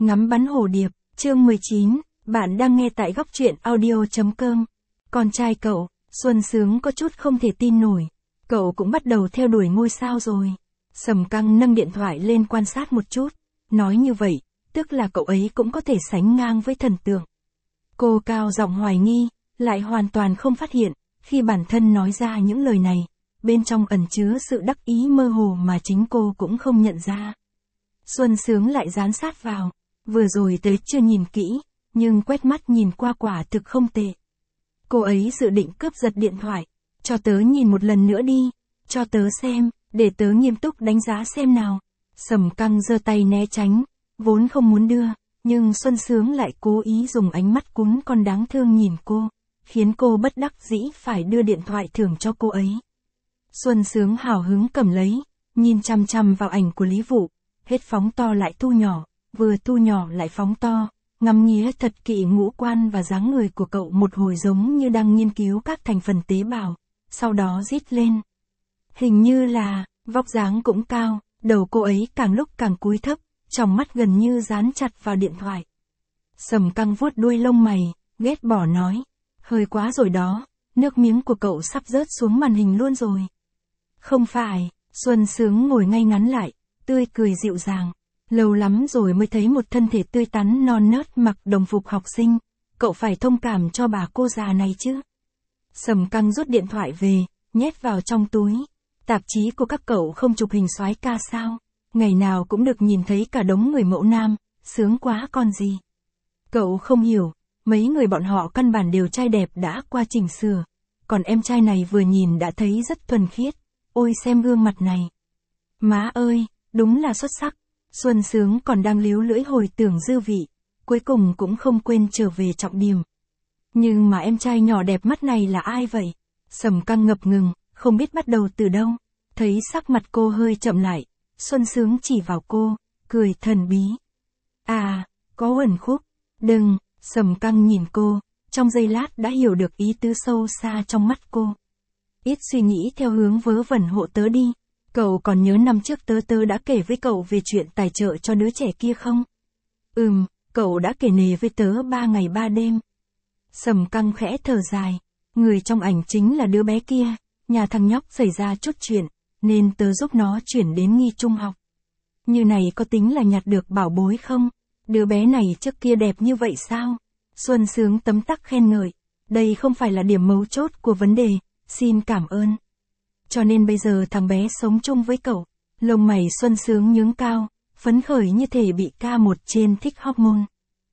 Ngắm bắn hồ điệp, chương 19, bạn đang nghe tại góc truyện audio.com. Con trai cậu, Xuân Sướng có chút không thể tin nổi. Cậu cũng bắt đầu theo đuổi ngôi sao rồi. Sầm Căng nâng điện thoại lên quan sát một chút. Nói như vậy, tức là cậu ấy cũng có thể sánh ngang với thần tượng. Cô cao giọng hoài nghi, lại hoàn toàn không phát hiện, khi bản thân nói ra những lời này, bên trong ẩn chứa sự đắc ý mơ hồ mà chính cô cũng không nhận ra. Xuân Sướng lại dán sát vào, vừa rồi tớ chưa nhìn kỹ, nhưng quét mắt nhìn qua quả thực không tệ. Cô ấy dự định cướp giật điện thoại, cho tớ nhìn một lần nữa đi, cho tớ xem, để tớ nghiêm túc đánh giá xem nào. Sầm Căng giơ tay né tránh, vốn không muốn đưa, nhưng Xuân Sướng lại cố ý dùng ánh mắt cún con đáng thương nhìn cô, khiến cô bất đắc dĩ phải đưa điện thoại thưởng cho cô ấy. Xuân Sướng hào hứng cầm lấy, nhìn chằm chằm vào ảnh của Lý Vụ, hết phóng to lại thu nhỏ, vừa thu nhỏ lại phóng to, ngắm nghía thật kỹ ngũ quan và dáng người của cậu một hồi giống như đang nghiên cứu các thành phần tế bào, sau đó rít lên. Hình như là, vóc dáng cũng cao, đầu cô ấy càng lúc càng cúi thấp, tròng mắt gần như dán chặt vào điện thoại. Sầm Căng vuốt đuôi lông mày, ghét bỏ nói, hơi quá rồi đó, nước miếng của cậu sắp rớt xuống màn hình luôn rồi. Không phải, Xuân Sướng ngồi ngay ngắn lại, tươi cười dịu dàng. Lâu lắm rồi mới thấy một thân thể tươi tắn non nớt mặc đồng phục học sinh, cậu phải thông cảm cho bà cô già này chứ. Sầm Căng rút điện thoại về, nhét vào trong túi. Tạp chí của các cậu không chụp hình soái ca sao? Ngày nào cũng được nhìn thấy cả đống người mẫu nam, sướng quá còn gì. Cậu không hiểu, mấy người bọn họ căn bản đều trai đẹp đã qua chỉnh sửa, còn em trai này vừa nhìn đã thấy rất thuần khiết. Ôi xem gương mặt này. Má ơi, đúng là xuất sắc. Xuân Sướng còn đang líu lưỡi hồi tưởng dư vị, cuối cùng cũng không quên trở về trọng điểm. Nhưng mà em trai nhỏ đẹp mắt này là ai vậy? Sầm Căng ngập ngừng, không biết bắt đầu từ đâu. Thấy sắc mặt cô hơi chậm lại, Xuân Sướng chỉ vào cô, cười thần bí. À, có uẩn khúc. Đừng, Sầm Căng nhìn cô, trong giây lát đã hiểu được ý tứ sâu xa trong mắt cô. Ít suy nghĩ theo hướng vớ vẩn hộ tớ đi. Cậu còn nhớ năm trước tớ đã kể với cậu về chuyện tài trợ cho đứa trẻ kia không? Cậu đã kể nề với tớ 3 ngày 3 đêm. Sầm Căng khẽ thở dài. Người trong ảnh chính là đứa bé kia. Nhà thằng nhóc xảy ra chút chuyện, nên tớ giúp nó chuyển đến Nghi Trung học. Như này có tính là nhặt được bảo bối không? Đứa bé này trước kia đẹp như vậy sao? Xuân Sướng tấm tắc khen ngợi. Đây không phải là điểm mấu chốt của vấn đề, xin cảm ơn. Cho nên bây giờ thằng bé sống chung với cậu. Lông mày Xuân Sướng nhướng cao, phấn khởi như thể bị ca một trên thích hormone.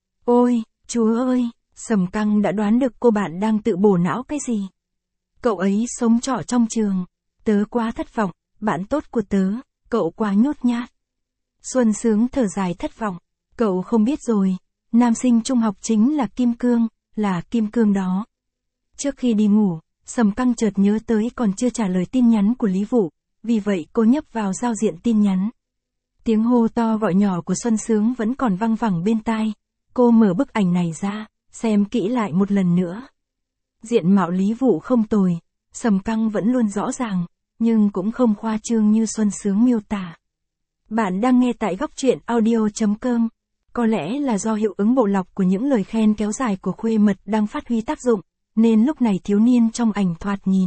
Ôi, chúa ơi, Sầm Căng đã đoán được cô bạn đang tự bổ não cái gì. Cậu ấy sống trọ trong trường. Tớ quá thất vọng, bạn tốt của tớ, cậu quá nhút nhát. Xuân Sướng thở dài thất vọng. Cậu không biết rồi, nam sinh trung học chính là kim cương, là kim cương đó. Trước khi đi ngủ, Sầm Căng chợt nhớ tới còn chưa trả lời tin nhắn của Lý Vụ, vì vậy cô nhấp vào giao diện tin nhắn. Tiếng hô to gọi nhỏ của Xuân Sướng vẫn còn văng vẳng bên tai. Cô mở bức ảnh này ra, xem kỹ lại một lần nữa. Diện mạo Lý Vụ không tồi, Sầm Căng vẫn luôn rõ ràng, nhưng cũng không khoa trương như Xuân Sướng miêu tả. Bạn đang nghe tại góc truyện audio.com. Có lẽ là do hiệu ứng bộ lọc của những lời khen kéo dài của khuê mật đang phát huy tác dụng, nên lúc này thiếu niên trong ảnh thoạt nhìn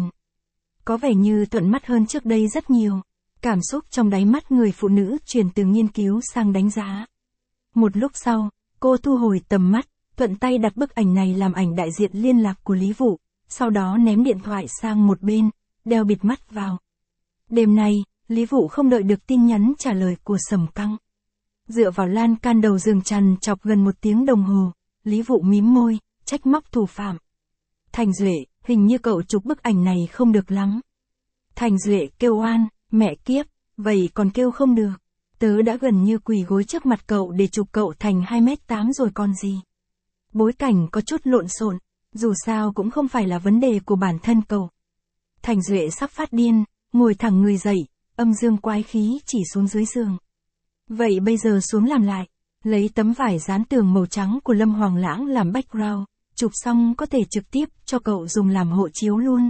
có vẻ như thuận mắt hơn trước đây rất nhiều. Cảm xúc trong đáy mắt người phụ nữ chuyển từ nghiên cứu sang đánh giá. Một lúc sau, cô thu hồi tầm mắt, thuận tay đặt bức ảnh này làm ảnh đại diện liên lạc của Lý Vụ, sau đó ném điện thoại sang một bên, đeo bịt mắt vào. Đêm nay, Lý Vụ không đợi được tin nhắn trả lời của Sầm Căng. Dựa vào lan can đầu giường trằn chọc gần 1 tiếng đồng hồ, Lý Vụ mím môi, trách móc thủ phạm. Thành Duệ, hình như cậu chụp bức ảnh này không được lắm. Thành Duệ kêu oan, mẹ kiếp, vậy còn kêu không được. Tớ đã gần như quỳ gối trước mặt cậu để chụp cậu thành 2m8 rồi còn gì. Bối cảnh có chút lộn xộn, dù sao cũng không phải là vấn đề của bản thân cậu. Thành Duệ sắp phát điên, ngồi thẳng người dậy, âm dương quái khí chỉ xuống dưới giường. Vậy bây giờ xuống làm lại, lấy tấm vải dán tường màu trắng của Lâm Hoàng Lãng làm background, chụp xong có thể trực tiếp cho cậu dùng làm hộ chiếu luôn.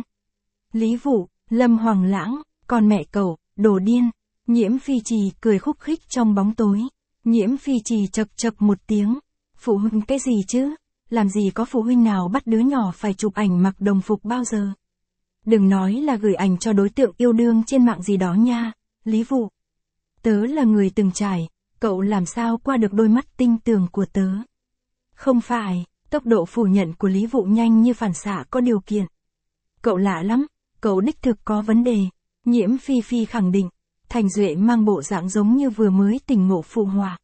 Lý Vụ, Lâm Hoàng Lãng, con mẹ cậu, đồ điên. Nhiễm Phi Trì cười khúc khích trong bóng tối. Nhiễm Phi Trì chậc chậc một tiếng. Phụ huynh cái gì chứ? Làm gì có phụ huynh nào bắt đứa nhỏ phải chụp ảnh mặc đồng phục bao giờ? Đừng nói là gửi ảnh cho đối tượng yêu đương trên mạng gì đó nha, Lý Vụ. Tớ là người từng trải, cậu làm sao qua được đôi mắt tinh tường của tớ? Không phải, tốc độ phủ nhận của Lý Vụ nhanh như phản xạ có điều kiện. Cậu lạ lắm, cậu đích thực có vấn đề. Nhiễm Phi Phi khẳng định. Thành Duệ mang bộ dạng giống như vừa mới tỉnh ngộ phụ họa.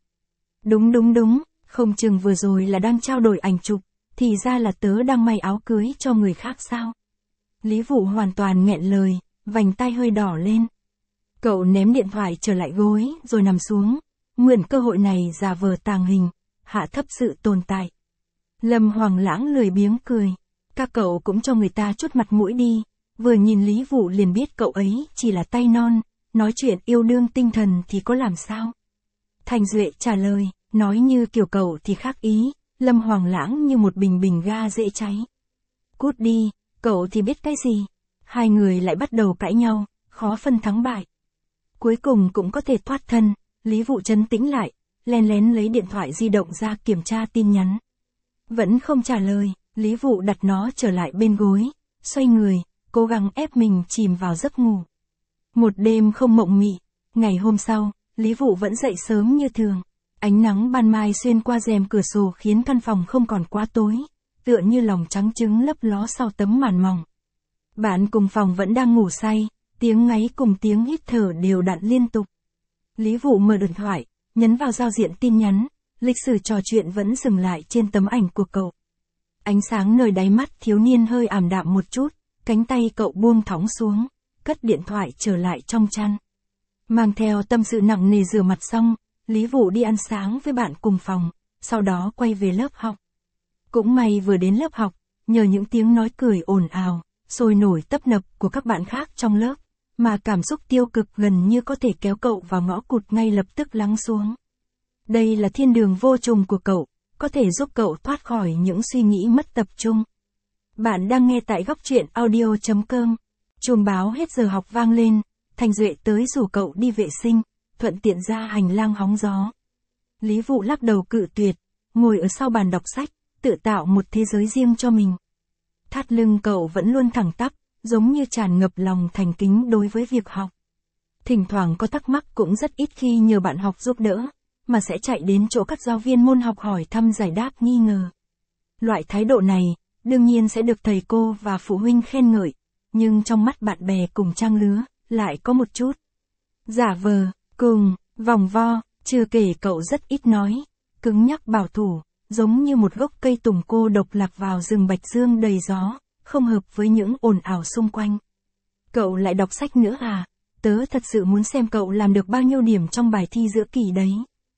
Đúng, không chừng vừa rồi là đang trao đổi ảnh chụp, thì ra là tớ đang may áo cưới cho người khác sao? Lý Vụ hoàn toàn nghẹn lời, vành tai hơi đỏ lên. Cậu ném điện thoại trở lại gối, rồi nằm xuống, mượn cơ hội này giả vờ tàng hình, hạ thấp sự tồn tại. Lâm Hoàng Lãng lười biếng cười. Các cậu cũng cho người ta chút mặt mũi đi, vừa nhìn Lý Vụ liền biết cậu ấy chỉ là tay non, nói chuyện yêu đương tinh thần thì có làm sao? Thành Duệ trả lời, nói như kiểu cậu thì khác ý, Lâm Hoàng Lãng như một bình bình ga dễ cháy. Cút đi, cậu thì biết cái gì? Hai người lại bắt đầu cãi nhau, khó phân thắng bại. Cuối cùng cũng có thể thoát thân, Lý Vụ trấn tĩnh lại, len lén lấy điện thoại di động ra kiểm tra tin nhắn. Vẫn không trả lời, Lý Vụ đặt nó trở lại bên gối, xoay người, cố gắng ép mình chìm vào giấc ngủ. Một đêm không mộng mị, ngày hôm sau, Lý Vụ vẫn dậy sớm như thường. Ánh nắng ban mai xuyên qua rèm cửa sổ khiến căn phòng không còn quá tối, tựa như lòng trắng trứng lấp ló sau tấm màn mỏng. Bạn cùng phòng vẫn đang ngủ say, tiếng ngáy cùng tiếng hít thở đều đặn liên tục. Lý Vụ mở điện thoại, nhấn vào giao diện tin nhắn, lịch sử trò chuyện vẫn dừng lại trên tấm ảnh của cậu. Ánh sáng nơi đáy mắt thiếu niên hơi ảm đạm một chút, cánh tay cậu buông thõng xuống, cất điện thoại trở lại trong chăn. Mang theo tâm sự nặng nề rửa mặt xong, Lý Vụ đi ăn sáng với bạn cùng phòng, sau đó quay về lớp học. Cũng may vừa đến lớp học, nhờ những tiếng nói cười ồn ào, sôi nổi tấp nập của các bạn khác trong lớp, mà cảm xúc tiêu cực gần như có thể kéo cậu vào ngõ cụt ngay lập tức lắng xuống. Đây là thiên đường vô trùng của cậu, có thể giúp cậu thoát khỏi những suy nghĩ mất tập trung. Bạn đang nghe tại góc truyện audio.com. Chuông báo hết giờ học vang lên, Thành Duệ tới rủ cậu đi vệ sinh, thuận tiện ra hành lang hóng gió. Lý Vụ lắc đầu cự tuyệt, ngồi ở sau bàn đọc sách, tự tạo một thế giới riêng cho mình. Thắt lưng cậu vẫn luôn thẳng tắp, giống như tràn ngập lòng thành kính đối với việc học. Thỉnh thoảng có thắc mắc cũng rất ít khi nhờ bạn học giúp đỡ, mà sẽ chạy đến chỗ các giáo viên môn học hỏi thăm giải đáp nghi ngờ. Loại thái độ này, đương nhiên sẽ được thầy cô và phụ huynh khen ngợi, nhưng trong mắt bạn bè cùng trang lứa, lại có một chút giả vờ, cùng, vòng vo, chưa kể cậu rất ít nói, cứng nhắc bảo thủ, giống như một gốc cây tùng cô độc lạc vào rừng bạch dương đầy gió, không hợp với những ồn ào xung quanh. Cậu lại đọc sách nữa à? Tớ thật sự muốn xem cậu làm được bao nhiêu điểm trong bài thi giữa kỳ đấy.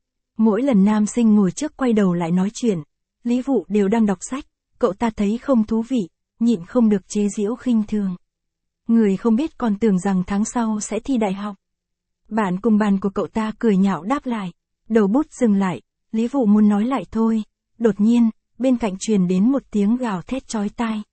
Mỗi lần nam sinh ngồi trước quay đầu lại nói chuyện, Lý Vụ đều đang đọc sách, cậu ta thấy không thú vị, nhịn không được chế giễu khinh thường. Người không biết còn tưởng rằng tháng sau sẽ thi đại học. Bạn cùng bàn của cậu ta cười nhạo đáp lại, đầu bút dừng lại, Lý Vụ muốn nói lại thôi, đột nhiên, bên cạnh truyền đến một tiếng gào thét chói tai.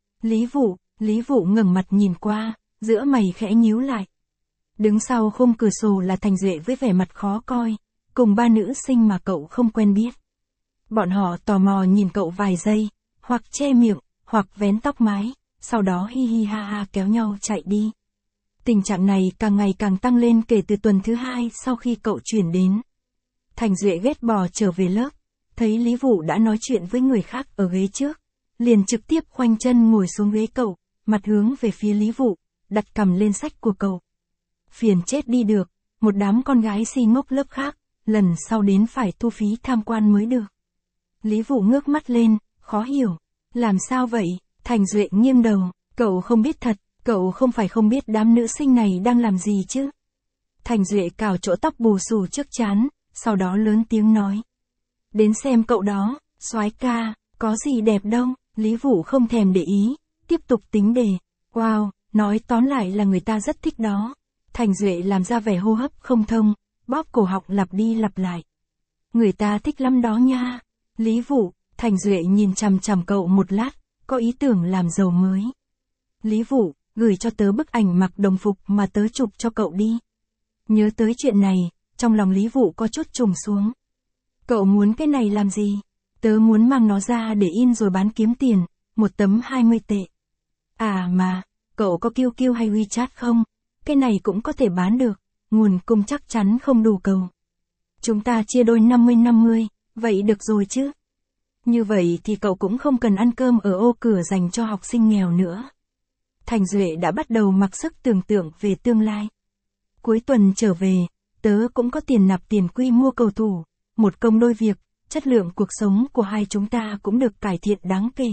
Lý Vụ ngẩng mặt nhìn qua, giữa mày khẽ nhíu lại. Đứng sau khung cửa sổ là Thành Duệ với vẻ mặt khó coi, cùng ba nữ sinh mà cậu không quen biết. Bọn họ tò mò nhìn cậu vài giây, hoặc che miệng, hoặc vén tóc mái, sau đó hi hi ha ha kéo nhau chạy đi. Tình trạng này càng ngày càng tăng lên kể từ tuần thứ 2 sau khi cậu chuyển đến. Thành Duệ ghét bỏ trở về lớp, thấy Lý Vụ đã nói chuyện với người khác ở ghế trước, liền trực tiếp khoanh chân ngồi xuống ghế cậu, mặt hướng về phía Lý Vụ, đặt cằm lên sách của cậu. Phiền chết đi được, một đám con gái si ngốc lớp khác, lần sau đến phải thu phí tham quan mới được. Lý Vụ ngước mắt lên, khó hiểu. Làm sao vậy? Thành Duệ nghiêng đầu, cậu không biết thật, cậu không phải không biết đám nữ sinh này đang làm gì chứ? Thành Duệ cào chỗ tóc bù xù trước trán, sau đó lớn tiếng nói. Đến xem cậu đó, soái ca, có gì đẹp đâu, Lý Vụ không thèm để ý, tiếp tục tính đề. Wow, nói tóm lại là người ta rất thích đó. Thành Duệ làm ra vẻ hô hấp không thông, bóp cổ họng lặp đi lặp lại. Người ta thích lắm đó nha. Lý Vụ, Thành Duệ nhìn chằm chằm cậu một lát, có ý tưởng làm giàu mới. Lý Vụ, gửi cho tớ bức ảnh mặc đồng phục mà tớ chụp cho cậu đi. Nhớ tới chuyện này, trong lòng Lý Vụ có chút trùng xuống, Cậu muốn cái này làm gì? Tớ muốn mang nó ra để in rồi bán kiếm tiền, một tấm 20 tệ. À mà, cậu có QQ hay WeChat không? Cái này cũng có thể bán được, nguồn cung chắc chắn không đủ cầu. Chúng ta chia đôi 50-50, vậy được rồi chứ? Như vậy thì cậu cũng không cần ăn cơm ở ô cửa dành cho học sinh nghèo nữa. Thành Duệ đã bắt đầu mặc sức tưởng tượng về tương lai. Cuối tuần trở về, tớ cũng có tiền nạp tiền quy mua cầu thủ, một công đôi việc, chất lượng cuộc sống của hai chúng ta cũng được cải thiện đáng kể.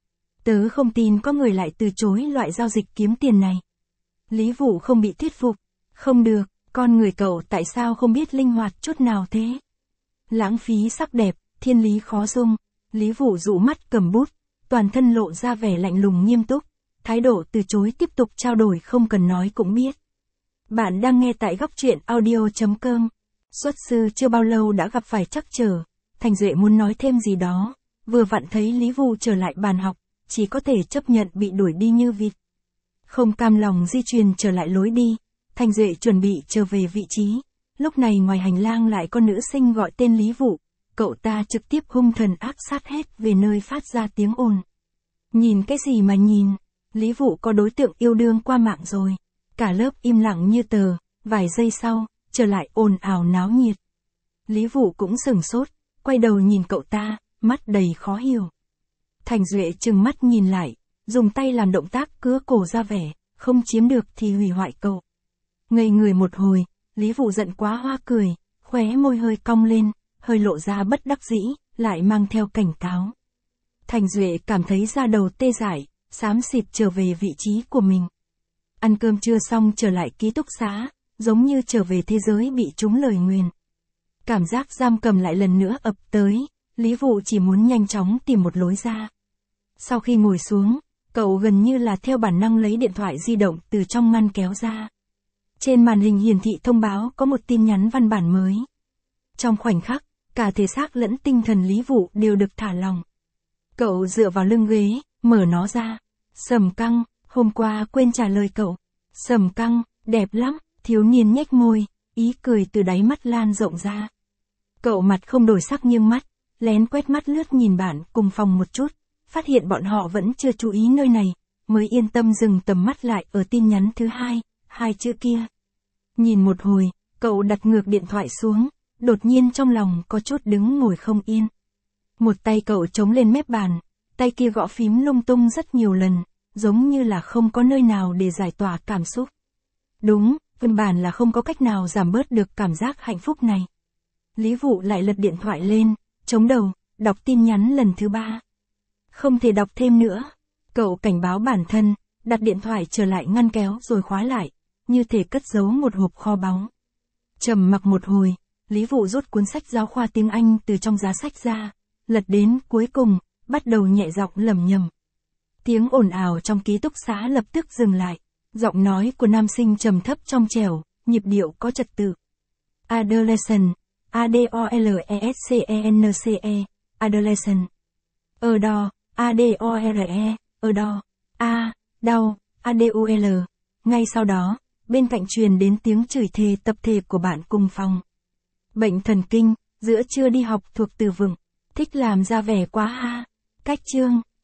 Tớ không tin có người lại từ chối loại giao dịch kiếm tiền này. Lý Vũ không bị thuyết phục. Không được, con người cậu tại sao không biết linh hoạt chút nào thế? Lãng phí sắc đẹp, thiên lý khó dung. Lý Vũ dụ mắt cầm bút, toàn thân lộ ra vẻ lạnh lùng nghiêm túc, thái độ từ chối tiếp tục trao đổi không cần nói cũng biết. Bạn đang nghe tại góc truyện audio.com. Xuất sư chưa bao lâu đã gặp phải trắc trở, Thành Duệ muốn nói thêm gì đó, vừa vặn thấy Lý Vũ trở lại bàn học, chỉ có thể chấp nhận bị đuổi đi như vịt. Không cam lòng di chuyển trở lại lối đi, Thành Duệ chuẩn bị trở về vị trí, lúc này ngoài hành lang lại có nữ sinh gọi tên Lý Vũ, cậu ta trực tiếp hung thần ác sát hết về nơi phát ra tiếng ồn. Nhìn cái gì mà nhìn, Lý Vũ có đối tượng yêu đương qua mạng rồi. Cả lớp im lặng như tờ, vài giây sau, trở lại ồn ào náo nhiệt. Lý Vũ cũng sửng sốt, quay đầu nhìn cậu ta, mắt đầy khó hiểu. Thành Duệ trừng mắt nhìn lại, dùng tay làm động tác cứa cổ ra vẻ, không chiếm được thì hủy hoại cậu. Ngây người một hồi, Lý Vũ giận quá hoa cười, khóe môi hơi cong lên, hơi lộ ra bất đắc dĩ, lại mang theo cảnh cáo. Thành Duệ cảm thấy da đầu tê dại, xám xịt trở về vị trí của mình. Ăn cơm trưa xong trở lại ký túc xá, giống như trở về thế giới bị trúng lời nguyền. Cảm giác giam cầm lại lần nữa ập tới, Lý Vũ chỉ muốn nhanh chóng tìm một lối ra. Sau khi ngồi xuống, cậu gần như là theo bản năng lấy điện thoại di động từ trong ngăn kéo ra. Trên màn hình hiển thị thông báo có một tin nhắn văn bản mới. Trong khoảnh khắc, cả thể xác lẫn tinh thần Lý Vũ đều được thả lỏng. Cậu dựa vào lưng ghế, mở nó ra. Sầm Căng, hôm qua quên trả lời cậu. Sầm Căng, đẹp lắm, thiếu niên nhếch môi, ý cười từ đáy mắt lan rộng ra. Cậu mặt không đổi sắc nhưng mắt, lén quét mắt lướt nhìn bạn cùng phòng một chút, phát hiện bọn họ vẫn chưa chú ý nơi này, mới yên tâm dừng tầm mắt lại ở tin nhắn thứ hai, hai chữ kia. Nhìn một hồi, cậu đặt ngược điện thoại xuống, đột nhiên trong lòng có chút đứng ngồi không yên. Một tay cậu chống lên mép bàn, tay kia gõ phím lung tung rất nhiều lần, giống như là không có nơi nào để giải tỏa cảm xúc. Đúng, căn bản là không có cách nào giảm bớt được cảm giác hạnh phúc này. Lý Vũ lại lật điện thoại lên, chống đầu, đọc tin nhắn lần thứ 3. Không thể đọc thêm nữa. Cậu cảnh báo bản thân, đặt điện thoại trở lại ngăn kéo rồi khóa lại, như thể cất giấu một hộp kho báu. Trầm mặc một hồi, Lý Vũ rút cuốn sách giáo khoa tiếng Anh từ trong giá sách ra, lật đến cuối cùng, bắt đầu nhẹ giọng lẩm nhẩm. Tiếng ồn ào trong ký túc xá lập tức dừng lại, giọng nói của nam sinh trầm thấp trong trẻo, nhịp điệu có trật tự. Adolescent, A-D-O-L-E-S-C-E-N-C-E, adolescent. Ở đò, A-D-O-R-E, ở đò, A, đau, A-D-U-L. Ngay sau đó, bên cạnh truyền đến tiếng chửi thề tập thể của bạn cùng phòng. Bệnh thần kinh, giữa trưa đi học thuộc từ vựng, thích làm ra vẻ quá ha. Cách chương.